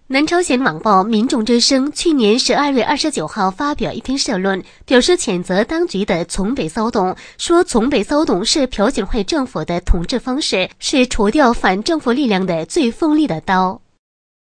南朝鲜网报《民众之声》去年12月29号发表一篇社论，表示谴责当局的从北骚动，说从北骚动是朴槿惠政府的统治方式，是除掉反政府力量的最锋利的刀。